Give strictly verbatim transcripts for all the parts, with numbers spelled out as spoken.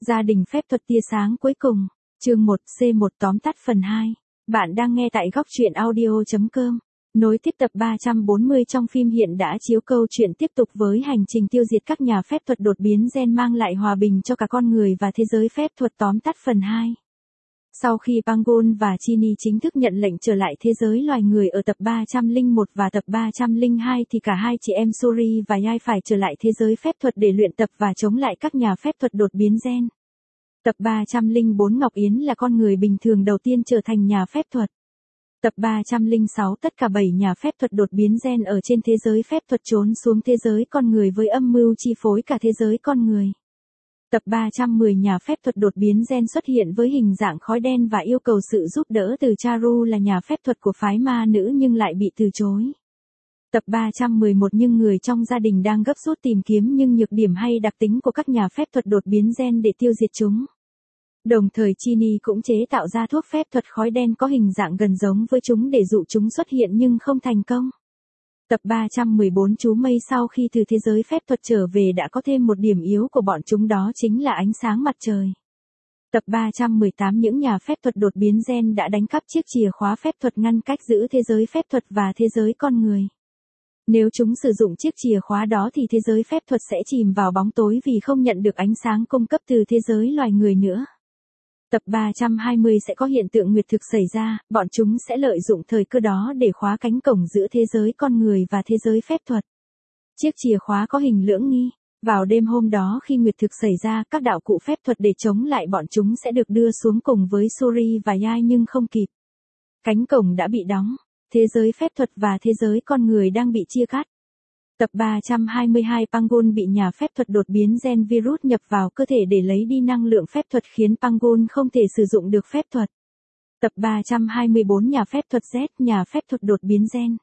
Gia đình phép thuật tia sáng cuối cùng, chương một C một tóm tắt phần hai. Bạn đang nghe tại góc truyện audio chấm com. Nối tiếp tập ba trăm bốn mươi trong phim hiện đã chiếu câu chuyện tiếp tục với hành trình tiêu diệt các nhà phép thuật đột biến gen mang lại hòa bình cho cả con người và thế giới phép thuật tóm tắt phần hai. Sau khi Pangol và Chini chính thức nhận lệnh trở lại thế giới loài người ở tập ba trăm lẻ một và tập ba trăm lẻ hai thì cả hai chị em Suri và Yai phải trở lại thế giới phép thuật để luyện tập và chống lại các nhà phép thuật đột biến gen. Tập ba trăm lẻ bốn Ngọc Yến là con người bình thường đầu tiên trở thành nhà phép thuật. Tập ba trăm lẻ sáu tất cả bảy nhà phép thuật đột biến gen ở trên thế giới phép thuật trốn xuống thế giới con người với âm mưu chi phối cả thế giới con người. Tập ba trăm mười nhà phép thuật đột biến gen xuất hiện với hình dạng khói đen và yêu cầu sự giúp đỡ từ Charu là nhà phép thuật của phái ma nữ nhưng lại bị từ chối. Tập ba trăm mười một nhưng người trong gia đình đang gấp rút tìm kiếm nhưng nhược điểm hay đặc tính của các nhà phép thuật đột biến gen để tiêu diệt chúng. Đồng thời Chini cũng chế tạo ra thuốc phép thuật khói đen có hình dạng gần giống với chúng để dụ chúng xuất hiện nhưng không thành công. Tập ba trăm mười bốn chú mây sau khi từ thế giới phép thuật trở về đã có thêm một điểm yếu của bọn chúng đó chính là ánh sáng mặt trời. Tập ba trăm mười tám những nhà phép thuật đột biến gen đã đánh cắp chiếc chìa khóa phép thuật ngăn cách giữa thế giới phép thuật và thế giới con người. Nếu chúng sử dụng chiếc chìa khóa đó thì thế giới phép thuật sẽ chìm vào bóng tối vì không nhận được ánh sáng cung cấp từ thế giới loài người nữa. Tập ba trăm hai mươi sẽ có hiện tượng nguyệt thực xảy ra, bọn chúng sẽ lợi dụng thời cơ đó để khóa cánh cổng giữa thế giới con người và thế giới phép thuật. Chiếc chìa khóa có hình lưỡng nghi. Vào đêm hôm đó khi nguyệt thực xảy ra, các đạo cụ phép thuật để chống lại bọn chúng sẽ được đưa xuống cùng với Suri và Yai nhưng không kịp. Cánh cổng đã bị đóng. Thế giới phép thuật và thế giới con người đang bị chia cắt. Tập ba trăm hai mươi hai Pangol bị nhà phép thuật đột biến gen virus nhập vào cơ thể để lấy đi năng lượng phép thuật khiến Pangol không thể sử dụng được phép thuật. Tập ba trăm hai mươi bốn nhà phép thuật Z nhà phép thuật đột biến gen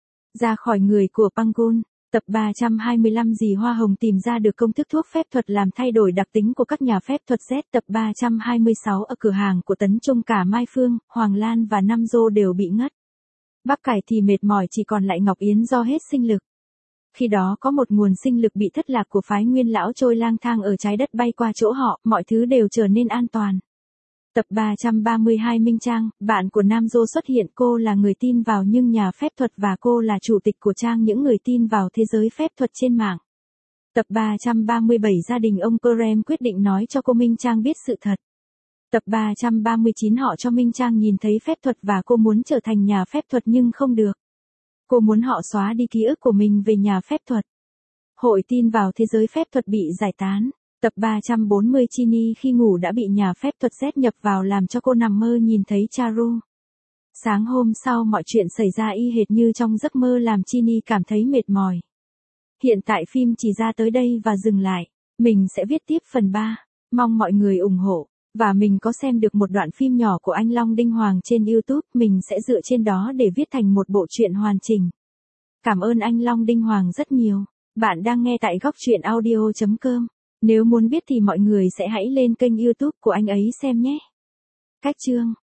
ra khỏi người của Pangol. Tập ba trăm hai mươi lăm dì Hoa Hồng tìm ra được công thức thuốc phép thuật làm thay đổi đặc tính của các nhà phép thuật Z. Tập ba trăm hai mươi sáu ở cửa hàng của Tấn Trung cả Mai Phương, Hoàng Lan và Nam Dô đều bị ngất. Bác Cải thì mệt mỏi chỉ còn lại Ngọc Yến do hết sinh lực. Khi đó có một nguồn sinh lực bị thất lạc của phái Nguyên Lão trôi lang thang ở trái đất bay qua chỗ họ, mọi thứ đều trở nên an toàn. Tập ba trăm ba mươi hai Minh Trang, bạn của Nam Dô xuất hiện, cô là người tin vào nhưng nhà phép thuật và cô là chủ tịch của trang những người tin vào thế giới phép thuật trên mạng. Tập ba trăm ba mươi bảy gia đình ông Kerem quyết định nói cho cô Minh Trang biết sự thật. Tập ba trăm ba mươi chín họ cho Minh Trang nhìn thấy phép thuật và cô muốn trở thành nhà phép thuật nhưng không được. Cô muốn họ xóa đi ký ức của mình về nhà phép thuật. Hội tin vào thế giới phép thuật bị giải tán. Tập ba trăm bốn mươi Chini khi ngủ đã bị nhà phép thuật Z nhập vào làm cho cô nằm mơ nhìn thấy Charu. Sáng hôm sau mọi chuyện xảy ra y hệt như trong giấc mơ làm Chini cảm thấy mệt mỏi. Hiện tại phim chỉ ra tới đây và dừng lại. Mình sẽ viết tiếp phần ba. Mong mọi người ủng hộ. Và mình có xem được một đoạn phim nhỏ của anh Long Đinh Hoàng trên YouTube, mình sẽ dựa trên đó để viết thành một bộ truyện hoàn chỉnh. Cảm ơn anh Long Đinh Hoàng rất nhiều. Bạn đang nghe tại góc truyện audio chấm com. Nếu muốn biết thì mọi người sẽ hãy lên kênh YouTube của anh ấy xem nhé. Cách chương